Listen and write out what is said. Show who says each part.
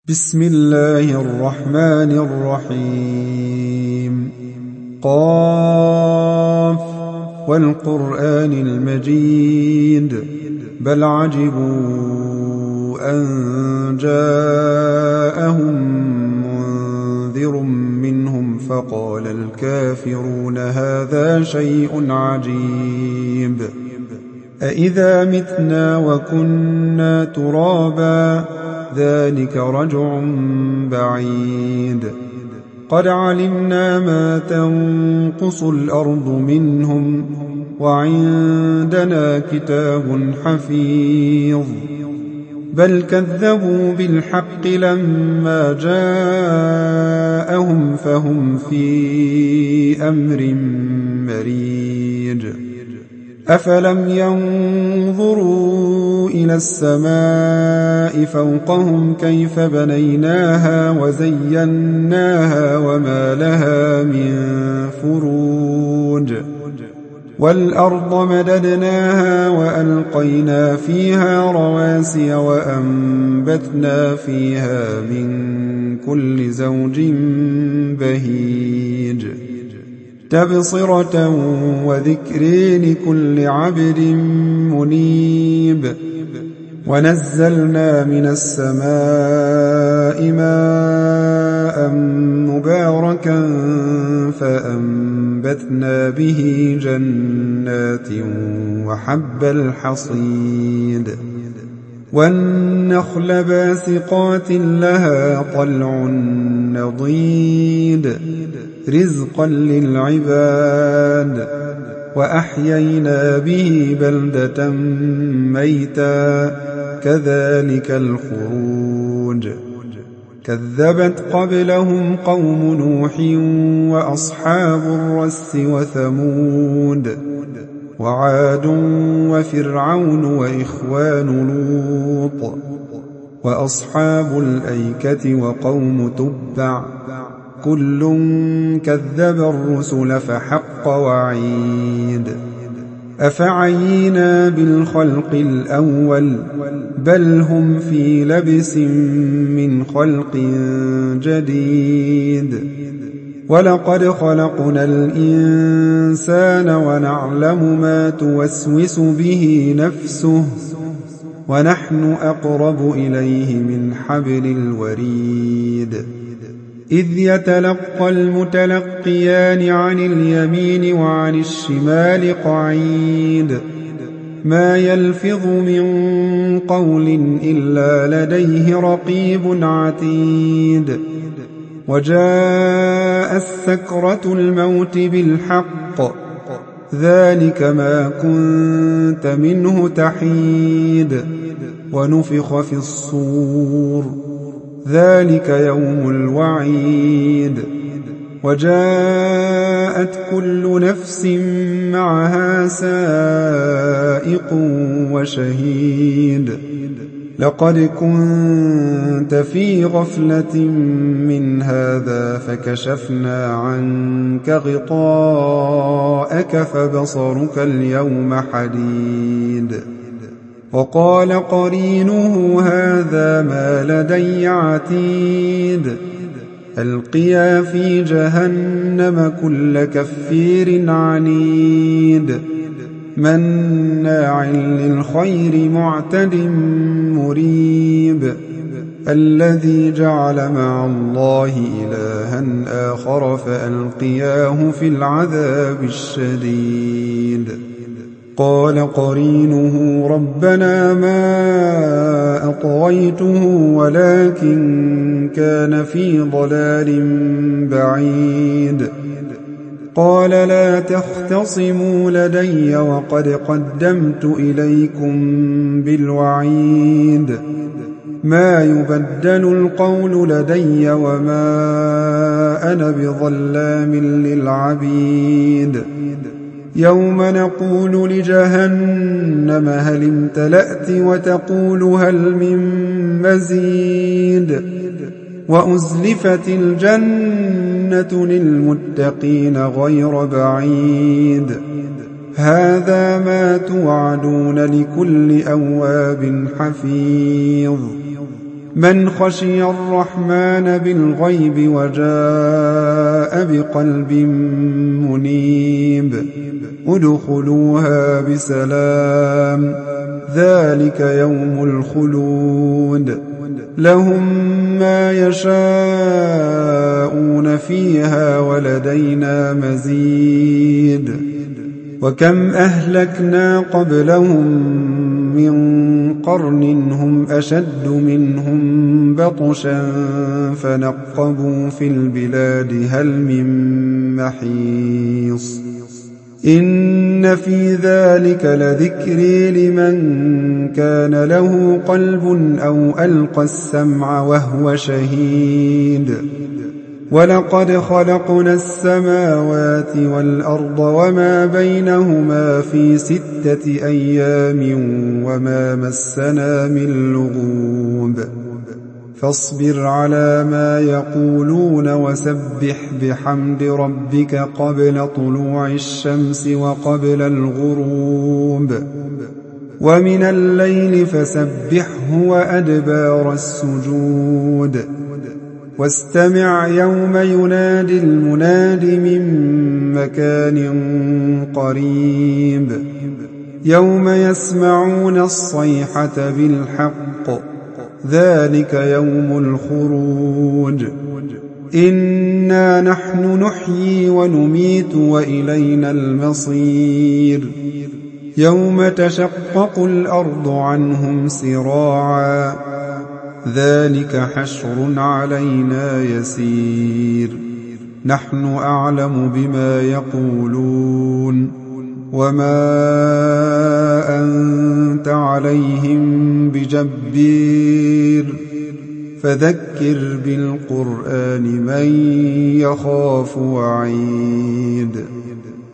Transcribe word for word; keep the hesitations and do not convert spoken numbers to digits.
Speaker 1: بسم الله الرحمن الرحيم. قاف والقرآن المجيد بل عجبوا أن جاءهم منذر منهم فقال الكافرون هذا شيء عجيب أإذا متنا وكنا ترابا ذلك رجع بعيد قد علمنا ما تنقص الأرض منهم وعندنا كتاب حفيظ بل كذبوا بالحق لما جاءهم فهم في أمر مريج أفلم ينظروا إلى السماء فوقهم كيف بنيناها وزيناها وما لها من فروج والأرض مددناها وألقينا فيها رواسي وأنبتنا فيها من كل زوج بهيج تبصرة وذكر لكل عبد منيب ونزلنا من السماء ماء مباركا فأنبتنا به جنات وحب الحصيد والنخل باسقات لها طلع نضيد رزقا للعباد وأحيينا به بلدة ميتا كذلك الخروج كذبت قبلهم قوم نوح وأصحاب الرس وثمود وعاد وفرعون وإخوان لوط وأصحاب الأيكة وقوم تبع كل كذب الرسل فحق وعيد أفعينا بالخلق الأول بل هم في لبس من خلق جديد ولقد خلقنا الإنسان ونعلم ما توسوس به نفسه ونحن أقرب إليه من حبل الوريد إذ يتلقى المتلقيان عن اليمين وعن الشمال قعيد ما يلفظ من قول إلا لديه رقيب عتيد وجاء السكرة الموت بالحق ذلك ما كنت منه تحيد ونفخ في الصور ذلك يوم الوعيد وجاءت كل نفس معها سائق وشهيد لقد كنت في غفلة من هذا فكشفنا عنك غطاءك فبصرك اليوم حديد وقال قرينه هذا ما لدي عتيد ألقيا في جهنم كل كفير عنيد مناع للخير معتد مريب الذي جعل مع الله إلها آخر فألقياه في العذاب الشديد قال قرينه ربنا ما أطغيته ولكن كان في ضلال بعيد قال لا تختصموا لدي وقد قدمت إليكم بالوعيد ما يبدل القول لدي وما أنا بظلام للعبيد يوم نقول لجهنم هل امتلأت وتقول هل من مزيد وأزلفت الجنة للمتقين غير بعيد هذا ما توعدون لكل أواب حفيظ من خشي الرحمن بالغيب وجاء بقلب منيب ادخلوها بسلام ذلك يوم الخلود لهم ما يشاءون فيها ولدينا مزيد وكم أهلكنا قبلهم من قرن هم أشد منهم بطشا فنقبوا في البلاد هل من محيص إن في ذلك لذكر لمن كان له قلب أو ألقى السمع وهو شهيد ولقد خلقنا السماوات والأرض وما بينهما في ستة أيام وما مسنا من لغوب فاصبر على ما يقولون وسبح بحمد ربك قبل طلوع الشمس وقبل الغروب ومن الليل فسبحه وأدبار السجود واستمع يوم ينادي المناد من مكان قريب يوم يسمعون الصيحة بالحق ذلك يوم الخروج إنا نحن نحيي ونميت وإلينا المصير يوم تشقق الأرض عنهم سراعا ذلك حشر علينا يسير نحن أعلم بما يقولون وما أنت عليهم بجبير فذكر بالقرآن من يخاف وعيد